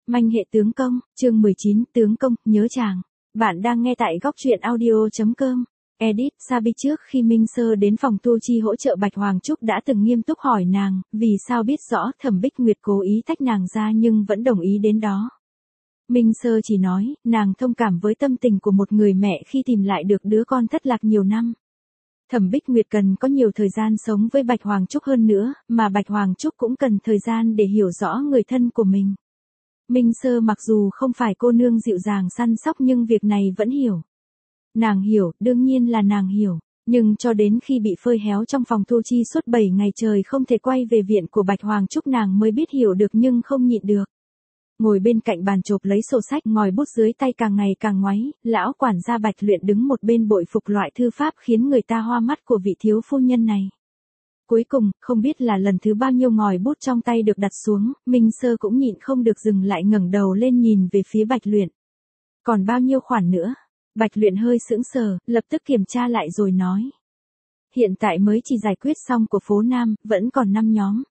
Manh hệ tướng công, chương 19, tướng công, nhớ chàng. Bạn đang nghe tại góc truyện audio.com. Edit, Sabi trước khi Minh Sơ đến phòng tu chi hỗ trợ Bạch Hoàng Trúc đã từng nghiêm túc hỏi nàng, vì sao biết rõ Thẩm Bích Nguyệt cố ý tách nàng ra nhưng vẫn đồng ý đến đó. Minh Sơ chỉ nói, nàng thông cảm với tâm tình của một người mẹ khi tìm lại được đứa con thất lạc nhiều năm. Thẩm Bích Nguyệt cần có nhiều thời gian sống với Bạch Hoàng Trúc hơn nữa, mà Bạch Hoàng Trúc cũng cần thời gian để hiểu rõ người thân của mình. Minh Sơ mặc dù không phải cô nương dịu dàng săn sóc nhưng việc này vẫn hiểu. Nàng hiểu, đương nhiên là nàng hiểu, nhưng cho đến khi bị phơi héo trong phòng thu chi suốt 7 ngày trời không thể quay về viện của Bạch Hoàng Trúc nàng mới biết hiểu được nhưng không nhịn được. Ngồi bên cạnh bàn chộp lấy sổ sách ngòi bút dưới tay càng ngày càng ngoáy, lão quản gia Bạch Luyện đứng một bên bội phục loại thư pháp khiến người ta hoa mắt của vị thiếu phu nhân này. Cuối cùng, không biết là lần thứ bao nhiêu ngòi bút trong tay được đặt xuống, Minh Sơ cũng nhịn không được dừng lại ngẩng đầu lên nhìn về phía Bạch Luyện. Còn bao nhiêu khoản nữa? Bạch Luyện hơi sững sờ, lập tức kiểm tra lại rồi nói. Hiện tại mới chỉ giải quyết xong của phố Nam, vẫn còn 5 nhóm.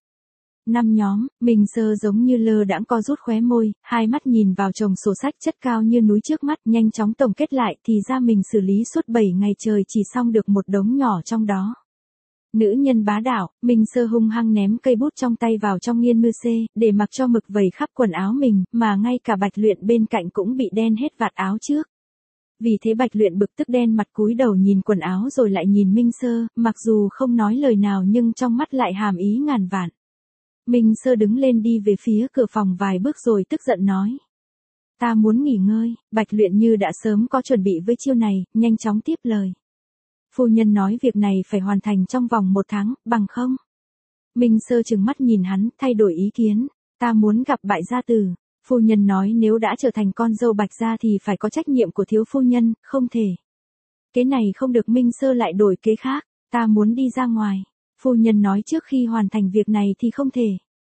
5 nhóm, Minh Sơ giống như lơ đãng co rút khóe môi, hai mắt nhìn vào chồng sổ sách chất cao như núi trước mắt, nhanh chóng tổng kết lại thì ra mình xử lý suốt 7 ngày trời chỉ xong được một đống nhỏ trong đó. Nữ nhân bá đạo, Minh Sơ hung hăng ném cây bút trong tay vào trong nghiên mưa xê, để mặc cho mực vẩy khắp quần áo mình, mà ngay cả Bạch Luyện bên cạnh cũng bị đen hết vạt áo trước. Vì thế Bạch Luyện bực tức đen mặt cúi đầu nhìn quần áo rồi lại nhìn Minh Sơ, mặc dù không nói lời nào nhưng trong mắt lại hàm ý ngàn vạn. Minh Sơ đứng lên đi về phía cửa phòng vài bước rồi tức giận nói. Ta muốn nghỉ ngơi, Bạch Luyện như đã sớm có chuẩn bị với chiêu này, nhanh chóng tiếp lời. Phu nhân nói việc này phải hoàn thành trong vòng 1 tháng, bằng không? Minh Sơ trừng mắt nhìn hắn, thay đổi ý kiến. Ta muốn gặp Bại gia tử. Phu nhân nói nếu đã trở thành con dâu Bạch gia thì phải có trách nhiệm của thiếu phu nhân, không thể. Cái này không được. Minh Sơ lại đổi kế khác. Ta muốn đi ra ngoài. Phu nhân nói trước khi hoàn thành việc này thì không thể.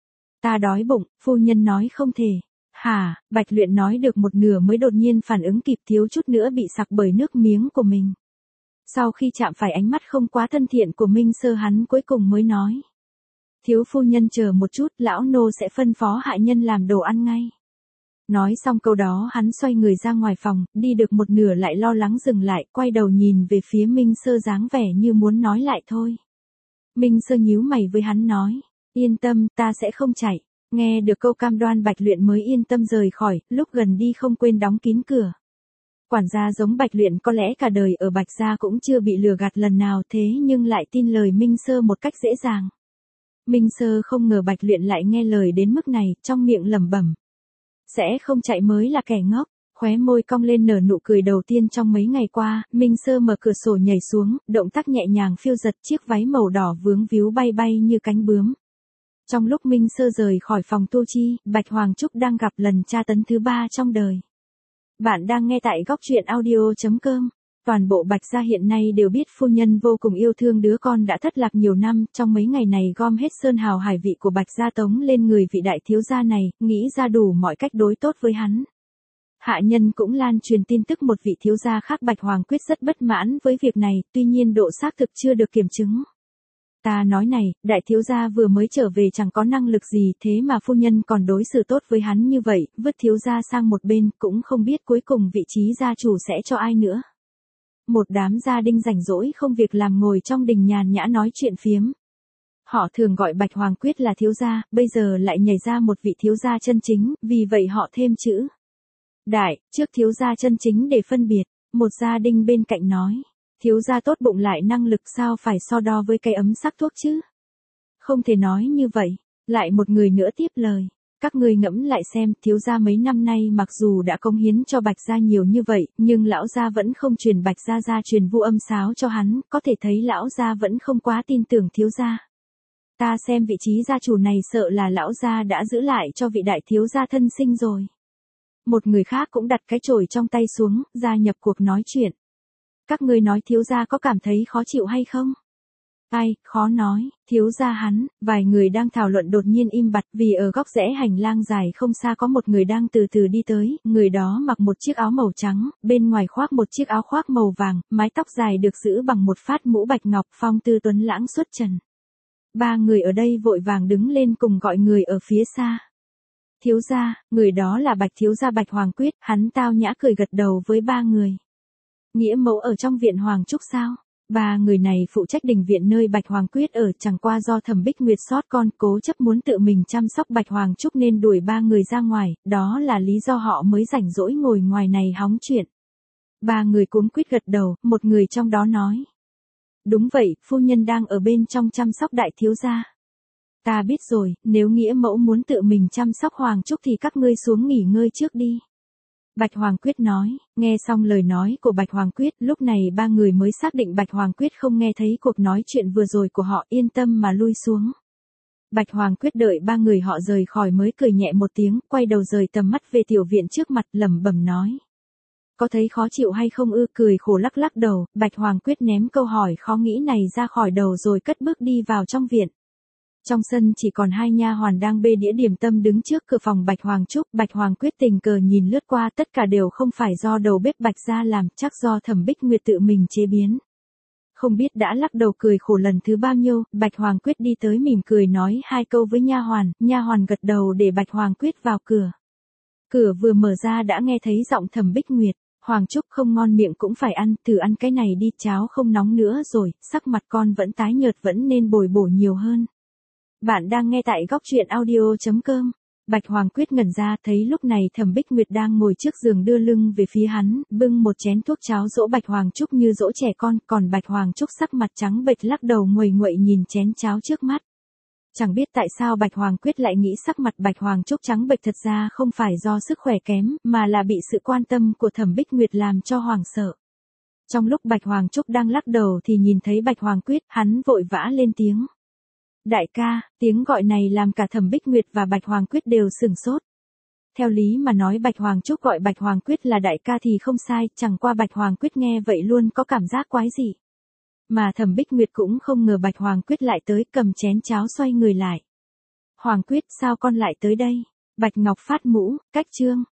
Ta đói bụng, phu nhân nói không thể. Hả, Bạch Luyện nói được một nửa mới đột nhiên phản ứng kịp, thiếu chút nữa bị sặc bởi nước miếng của mình. Sau khi chạm phải ánh mắt không quá thân thiện của Minh Sơ hắn cuối cùng mới nói. Thiếu phu nhân chờ một chút, lão nô sẽ phân phó hạ nhân làm đồ ăn ngay. Nói xong câu đó hắn xoay người ra ngoài phòng, đi được một nửa lại lo lắng dừng lại, quay đầu nhìn về phía Minh Sơ dáng vẻ như muốn nói lại thôi. Minh Sơ nhíu mày với hắn nói, yên tâm, ta sẽ không chạy. Nghe được câu cam đoan Bạch Luyện mới yên tâm rời khỏi, lúc gần đi không quên đóng kín cửa. Quản gia giống Bạch Luyện có lẽ cả đời ở Bạch gia cũng chưa bị lừa gạt lần nào thế nhưng lại tin lời Minh Sơ một cách dễ dàng. Minh Sơ không ngờ Bạch Luyện lại nghe lời đến mức này, trong miệng lẩm bẩm. Sẽ không chạy mới là kẻ ngốc, khóe môi cong lên nở nụ cười đầu tiên trong mấy ngày qua, Minh Sơ mở cửa sổ nhảy xuống, động tác nhẹ nhàng phiêu giật chiếc váy màu đỏ vướng víu bay bay như cánh bướm. Trong lúc Minh Sơ rời khỏi phòng tu chi, Bạch Hoàng Trúc đang gặp lần tra tấn thứ 3 trong đời. Bạn đang nghe tại góc truyện audio.com. Toàn bộ Bạch gia hiện nay đều biết phu nhân vô cùng yêu thương đứa con đã thất lạc nhiều năm, trong mấy ngày này gom hết sơn hào hải vị của Bạch gia tống lên người vị đại thiếu gia này, nghĩ ra đủ mọi cách đối tốt với hắn. Hạ nhân cũng lan truyền tin tức một vị thiếu gia khác Bạch Hoàng Quyết rất bất mãn với việc này, tuy nhiên độ xác thực chưa được kiểm chứng. Ta nói này, đại thiếu gia vừa mới trở về chẳng có năng lực gì thế mà phu nhân còn đối xử tốt với hắn như vậy, vứt thiếu gia sang một bên, cũng không biết cuối cùng vị trí gia chủ sẽ cho ai nữa. Một đám gia đình rảnh rỗi không việc làm ngồi trong đình nhàn nhã nói chuyện phiếm. Họ thường gọi Bạch Hoàng Quyết là thiếu gia, bây giờ lại nhảy ra một vị thiếu gia chân chính, vì vậy họ thêm chữ đại trước thiếu gia chân chính để phân biệt. Một gia đình bên cạnh nói. Thiếu gia tốt bụng lại năng lực sao phải so đo với cái ấm sắc thuốc chứ? Không thể nói như vậy. Lại một người nữa tiếp lời. Các ngươi ngẫm lại xem, thiếu gia mấy năm nay mặc dù đã cống hiến cho Bạch gia nhiều như vậy, nhưng lão gia vẫn không truyền Bạch gia gia truyền vu âm sáo cho hắn, có thể thấy lão gia vẫn không quá tin tưởng thiếu gia. Ta xem vị trí gia chủ này sợ là lão gia đã giữ lại cho vị đại thiếu gia thân sinh rồi. Một người khác cũng đặt cái chổi trong tay xuống, gia nhập cuộc nói chuyện. Các ngươi nói thiếu gia có cảm thấy khó chịu hay không? Ai, khó nói, thiếu gia hắn, vài người đang thảo luận đột nhiên im bặt vì ở góc rẽ hành lang dài không xa có một người đang từ từ đi tới, người đó mặc một chiếc áo màu trắng, bên ngoài khoác một chiếc áo khoác màu vàng, mái tóc dài được giữ bằng một phát mũ bạch ngọc phong tư tuấn lãng xuất trần. 3 người ở đây vội vàng đứng lên cùng gọi người ở phía xa. Thiếu gia, người đó là Bạch thiếu gia Bạch Hoàng Quyết, hắn tao nhã cười gật đầu với ba người. Nghĩa mẫu ở trong viện Hoàng Trúc sao? Ba người này phụ trách đình viện nơi Bạch Hoàng Quyết ở, chẳng qua do Thẩm Bích Nguyệt sót con cố chấp muốn tự mình chăm sóc Bạch Hoàng Trúc nên đuổi ba người ra ngoài, đó là lý do họ mới rảnh rỗi ngồi ngoài này hóng chuyện. Ba người cuống quýt gật đầu, một người trong đó nói. Đúng vậy, phu nhân đang ở bên trong chăm sóc đại thiếu gia. Ta biết rồi, nếu nghĩa mẫu muốn tự mình chăm sóc Hoàng Trúc thì các ngươi xuống nghỉ ngơi trước đi. Bạch Hoàng Quyết nói, nghe xong lời nói của Bạch Hoàng Quyết, lúc này ba người mới xác định Bạch Hoàng Quyết không nghe thấy cuộc nói chuyện vừa rồi của họ, yên tâm mà lui xuống. Bạch Hoàng Quyết đợi ba người họ rời khỏi mới cười nhẹ một tiếng, quay đầu rời tầm mắt về tiểu viện trước mặt, lẩm bẩm nói. Có thấy khó chịu hay không ư? Cười khổ lắc lắc đầu, Bạch Hoàng Quyết ném câu hỏi khó nghĩ này ra khỏi đầu rồi cất bước đi vào trong viện. Trong sân chỉ còn hai nha hoàn đang bê đĩa điểm tâm đứng trước cửa phòng Bạch Hoàng Trúc. Bạch Hoàng Quyết tình cờ nhìn lướt qua, tất cả đều không phải do đầu bếp Bạch gia làm, chắc do Thẩm Bích Nguyệt tự mình chế biến. Không biết đã lắc đầu cười khổ lần thứ bao nhiêu, Bạch Hoàng Quyết đi tới mỉm cười nói hai câu với nha hoàn gật đầu để Bạch Hoàng Quyết vào cửa. Cửa vừa mở ra đã nghe thấy giọng Thẩm Bích Nguyệt. Hoàng Trúc không ngon miệng cũng phải ăn, thử ăn cái này đi, cháo không nóng nữa rồi, sắc mặt con vẫn tái nhợt, vẫn nên bồi bổ nhiều hơn. Bạn đang nghe tại góc truyện audio.com. Bạch Hoàng Quyết ngẩn ra, thấy lúc này Thẩm Bích Nguyệt đang ngồi trước giường đưa lưng về phía hắn, bưng một chén thuốc cháo dỗ Bạch Hoàng Trúc như dỗ trẻ con, còn Bạch Hoàng Trúc sắc mặt trắng bệch lắc đầu nguầy nguậy nhìn chén cháo trước mắt. Chẳng biết tại sao Bạch Hoàng Quyết lại nghĩ sắc mặt Bạch Hoàng Trúc trắng bệch thật ra không phải do sức khỏe kém, mà là bị sự quan tâm của Thẩm Bích Nguyệt làm cho hoảng sợ. Trong lúc Bạch Hoàng Trúc đang lắc đầu thì nhìn thấy Bạch Hoàng Quyết, hắn vội vã lên tiếng. Đại ca, tiếng gọi này làm cả Thẩm Bích Nguyệt và Bạch Hoàng Quyết đều sửng sốt. Theo lý mà nói Bạch Hoàng Trúc gọi Bạch Hoàng Quyết là đại ca thì không sai, chẳng qua Bạch Hoàng Quyết nghe vậy luôn có cảm giác quái dị. Mà Thẩm Bích Nguyệt cũng không ngờ Bạch Hoàng Quyết lại tới, cầm chén cháo xoay người lại. Hoàng Quyết, sao con lại tới đây? Bạch Ngọc phát mũ, cách chương.